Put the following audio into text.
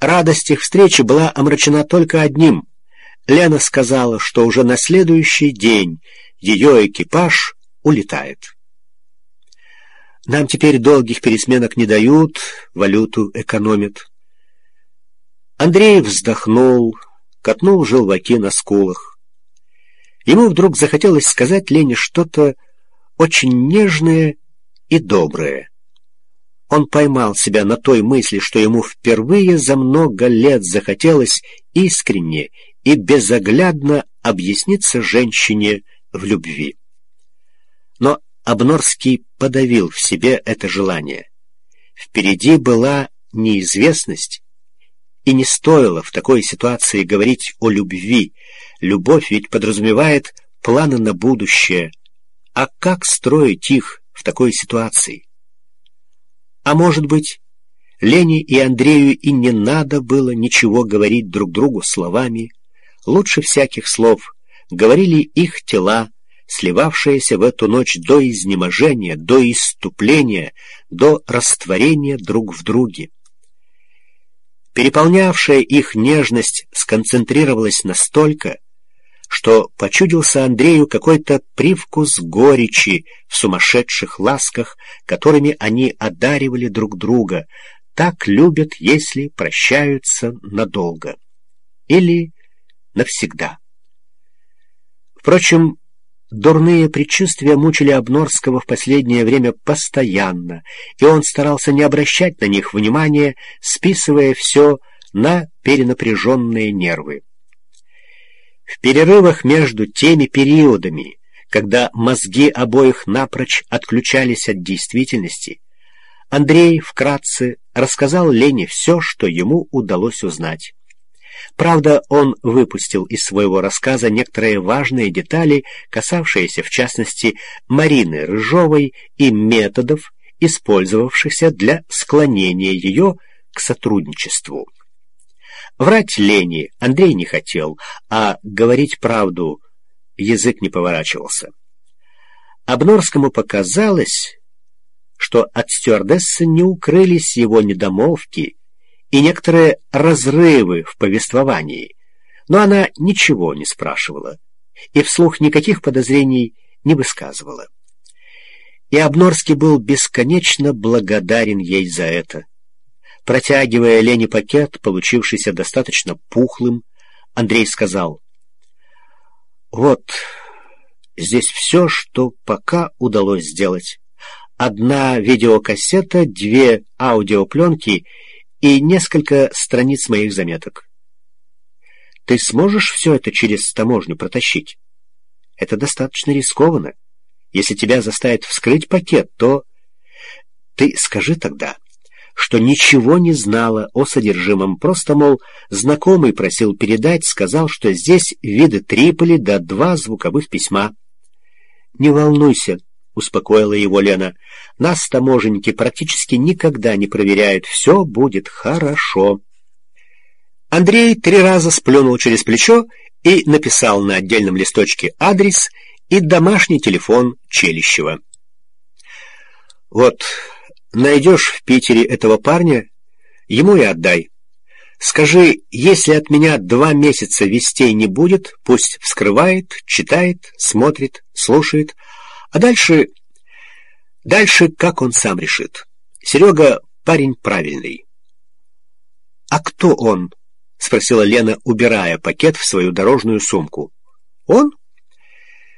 Радость их встречи была омрачена только одним. Лена сказала, что уже на следующий день ее экипаж улетает. Нам теперь долгих пересменок не дают, валюту экономят. Андрей вздохнул, катнул желваки на скулах. Ему вдруг захотелось сказать Лене что-то очень нежное и доброе. Он поймал себя на той мысли, что ему впервые за много лет захотелось искренне и безоглядно объясниться женщине в любви. Но Обнорский подавил в себе это желание. Впереди была неизвестность, и не стоило в такой ситуации говорить о любви. Любовь ведь подразумевает планы на будущее. А как строить их в такой ситуации? А может быть, Лене и Андрею и не надо было ничего говорить друг другу словами. Лучше всяких слов говорили их тела, сливавшиеся в эту ночь до изнеможения, до исступления, до растворения друг в друге. Переполнявшая их нежность сконцентрировалась настолько, что почудился Андрею какой-то привкус горечи в сумасшедших ласках, которыми они одаривали друг друга. Так любят, если прощаются надолго. Или навсегда. Впрочем, дурные предчувствия мучили Обнорского в последнее время постоянно, и он старался не обращать на них внимания, списывая все на перенапряженные нервы. В перерывах между теми периодами, когда мозги обоих напрочь отключались от действительности, Андрей вкратце рассказал Лене все, что ему удалось узнать. Правда, он выпустил из своего рассказа некоторые важные детали, касавшиеся, в частности, Марины Рыжовой и методов, использовавшихся для склонения ее к сотрудничеству. Врать Лене Андрей не хотел, а говорить правду язык не поворачивался. Обнорскому показалось, что от стюардессы не укрылись его недомолвки и некоторые разрывы в повествовании, но она ничего не спрашивала и вслух никаких подозрений не высказывала. И Обнорский был бесконечно благодарен ей за это. Протягивая Лене пакет, получившийся достаточно пухлым, Андрей сказал: «Вот, здесь все, что пока удалось сделать. 1 видеокассета, 2 аудиопленки и несколько страниц моих заметок. Ты сможешь все это через таможню протащить? Это достаточно рискованно. Если тебя заставят вскрыть пакет, то... Ты скажи тогда, что ничего не знала о содержимом, просто, мол, знакомый просил передать, сказал, что здесь виды Триполи да 2 звуковых письма». «Не волнуйся», — успокоила его Лена, — «нас таможенники практически никогда не проверяют, все будет хорошо». Андрей 3 раза сплюнул через плечо и написал на отдельном листочке адрес и домашний телефон Челищева. «Вот, найдешь в Питере этого парня, ему и отдай. Скажи, если от меня 2 месяца вестей не будет, пусть вскрывает, читает, смотрит, слушает, а дальше как он сам решит. Серега парень правильный». «А кто он?» — спросила Лена, убирая пакет в свою дорожную сумку. «Он?